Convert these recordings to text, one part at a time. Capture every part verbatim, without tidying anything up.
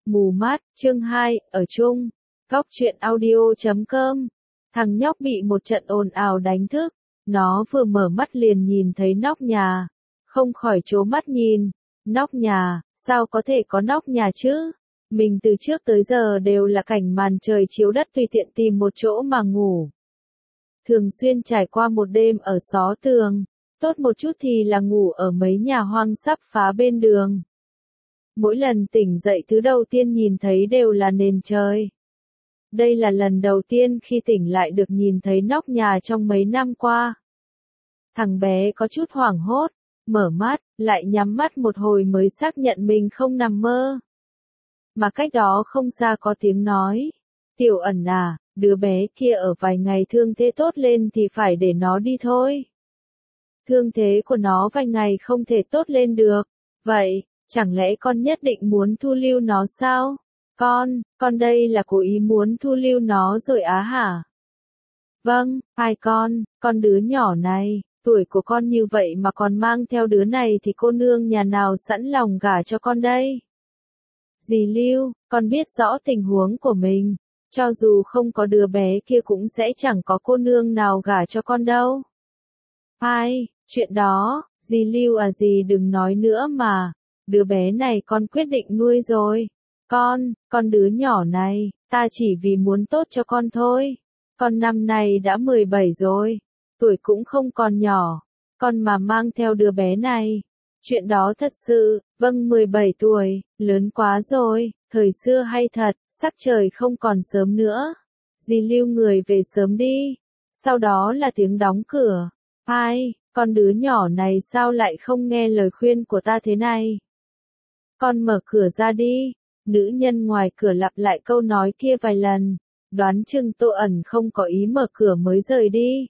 Mù mắt, chương hai, ở chung. Góc truyện audio chấm com. Thằng nhóc bị một trận ồn ào đánh thức. Nó vừa mở mắt liền nhìn thấy nóc nhà. Không khỏi trố mắt nhìn. Nóc nhà, sao có thể có nóc nhà chứ? Mình từ trước tới giờ đều là cảnh màn trời chiếu đất tùy tiện tìm một chỗ mà ngủ. Thường xuyên trải qua một đêm ở xó tường. Tốt một chút thì là ngủ ở mấy nhà hoang sắp phá bên đường. Mỗi lần tỉnh dậy thứ đầu tiên nhìn thấy đều là nền trời. Đây là lần đầu tiên khi tỉnh lại được nhìn thấy nóc nhà trong mấy năm qua. Thằng bé có chút hoảng hốt, mở mắt, lại nhắm mắt một hồi mới xác nhận mình không nằm mơ. Mà cách đó không xa có tiếng nói, Tiểu Ẩn à, đứa bé kia ở vài ngày thương thế tốt lên thì phải để nó đi thôi. Thương thế của nó vài ngày không thể tốt lên được, vậy, chẳng lẽ con nhất định muốn thu lưu nó sao? Con, con đây là cố ý muốn thu lưu nó rồi á hả? Vâng, hai con, con đứa nhỏ này, tuổi của con như vậy mà còn mang theo đứa này thì cô nương nhà nào sẵn lòng gả cho con đây? Dì Lưu, con biết rõ tình huống của mình, cho dù không có đứa bé kia cũng sẽ chẳng có cô nương nào gả cho con đâu. Hai, chuyện đó, dì Lưu à dì đừng nói nữa mà, đứa bé này con quyết định nuôi rồi. Con, con đứa nhỏ này, ta chỉ vì muốn tốt cho con thôi. Con năm nay đã mười bảy rồi, tuổi cũng không còn nhỏ, con mà mang theo đứa bé này. Chuyện đó thật sự, vâng mười bảy tuổi, lớn quá rồi, thời xưa hay thật, sắc trời không còn sớm nữa. Dì Lưu người về sớm đi. Sau đó là tiếng đóng cửa. Hai, con đứa nhỏ này sao lại không nghe lời khuyên của ta thế này? Con mở cửa ra đi. Nữ nhân ngoài cửa lặp lại câu nói kia vài lần, đoán chừng Tô Ẩn không có ý mở cửa mới rời đi.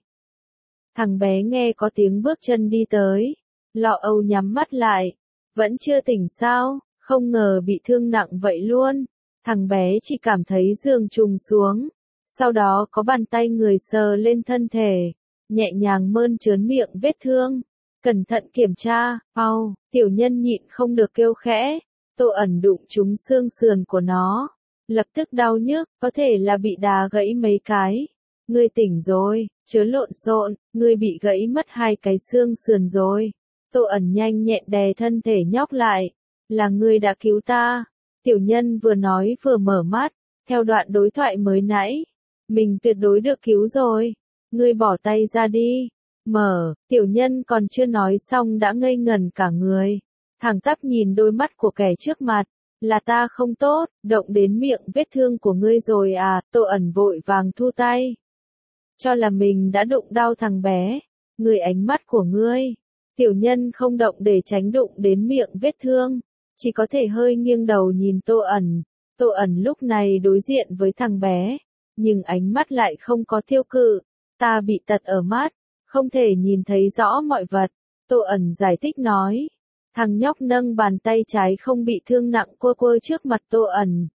Thằng bé nghe có tiếng bước chân đi tới, lo âu nhắm mắt lại, vẫn chưa tỉnh sao, không ngờ bị thương nặng vậy luôn. Thằng bé chỉ cảm thấy giường trùng xuống, sau đó có bàn tay người sờ lên thân thể, nhẹ nhàng mơn trớn miệng vết thương, cẩn thận kiểm tra, au, tiểu nhân nhịn không được kêu khẽ. Tô Ẩn đụng trúng xương sườn của nó, lập tức đau nhức, có thể là bị đá gãy mấy cái. Ngươi tỉnh rồi, chớ lộn xộn, ngươi bị gãy mất hai cái xương sườn rồi. Tô Ẩn nhanh nhẹn đè thân thể nhóc lại, là ngươi đã cứu ta. Tiểu nhân vừa nói vừa mở mắt, theo đoạn đối thoại mới nãy, mình tuyệt đối được cứu rồi. Ngươi bỏ tay ra đi. Mở, tiểu nhân còn chưa nói xong đã ngây ngẩn cả người. Thẳng tắp nhìn đôi mắt của kẻ trước mặt, là ta không tốt, động đến miệng vết thương của ngươi rồi à, Tô Ẩn vội vàng thu tay. Cho là mình đã đụng đau thằng bé, người ánh mắt của ngươi, tiểu nhân không động để tránh đụng đến miệng vết thương, chỉ có thể hơi nghiêng đầu nhìn Tô Ẩn. Tô Ẩn lúc này đối diện với thằng bé, nhưng ánh mắt lại không có thiêu cự, ta bị tật ở mắt, không thể nhìn thấy rõ mọi vật, Tô Ẩn giải thích nói. Thằng nhóc nâng bàn tay trái không bị thương nặng quơ quơ trước mặt Tô Ẩn.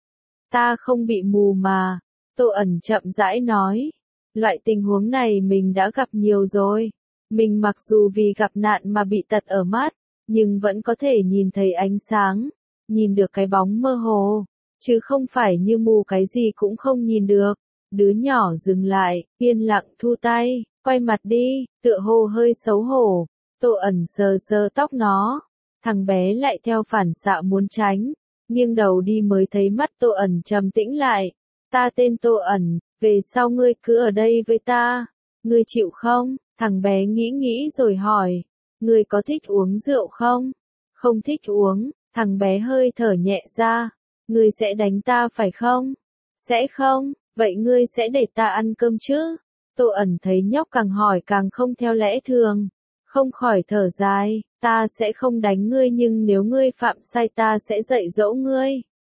Ta không bị mù mà, Tô Ẩn chậm rãi nói. Loại tình huống này mình đã gặp nhiều rồi. Mình mặc dù vì gặp nạn mà bị tật ở mắt, nhưng vẫn có thể nhìn thấy ánh sáng, nhìn được cái bóng mơ hồ, chứ không phải như mù cái gì cũng không nhìn được. Đứa nhỏ dừng lại, yên lặng thu tay, quay mặt đi, tựa hồ hơi xấu hổ. Tô Ẩn sờ sờ tóc nó, thằng bé lại theo phản xạ muốn tránh, nghiêng đầu đi mới thấy mắt Tô Ẩn trầm tĩnh lại. Ta tên Tô Ẩn, về sau ngươi cứ ở đây với ta, ngươi chịu không? Thằng bé nghĩ nghĩ rồi hỏi, ngươi có thích uống rượu không? Không thích uống, thằng bé hơi thở nhẹ ra, ngươi sẽ đánh ta phải không? Sẽ không, vậy ngươi sẽ để ta ăn cơm chứ? Tô Ẩn thấy nhóc càng hỏi càng không theo lẽ thường. Không khỏi thở dài, ta sẽ không đánh ngươi nhưng nếu ngươi phạm sai ta sẽ dạy dỗ ngươi.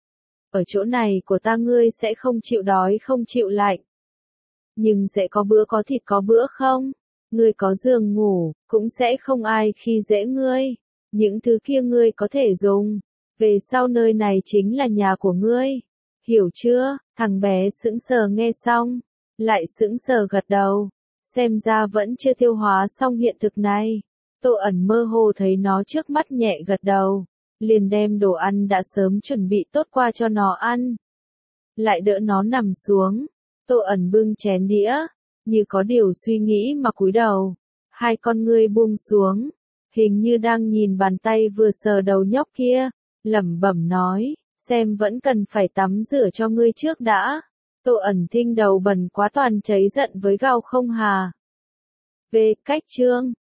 Ở chỗ này của ta ngươi sẽ không chịu đói không chịu lạnh. Nhưng sẽ có bữa có thịt có bữa không? Ngươi có giường ngủ, cũng sẽ không ai khi dễ ngươi. Những thứ kia ngươi có thể dùng. Về sau nơi này chính là nhà của ngươi. Hiểu chưa? Thằng bé sững sờ nghe xong. Lại sững sờ gật đầu. Xem ra vẫn chưa tiêu hóa xong hiện thực này. Tô Ẩn mơ hồ thấy nó trước mắt nhẹ gật đầu. liền đem đồ ăn đã sớm chuẩn bị tốt qua cho nó ăn. Lại đỡ nó nằm xuống, Tô Ẩn bưng chén đĩa, như có điều suy nghĩ mà cúi đầu, hai con ngươi buông xuống, hình như đang nhìn bàn tay vừa sờ đầu nhóc kia, lẩm bẩm nói, xem vẫn cần phải tắm rửa cho ngươi trước đã. Tô Ẩn Thinh đầu bẩn quá toàn cháy giận với Gao Không Hà. Về cách chương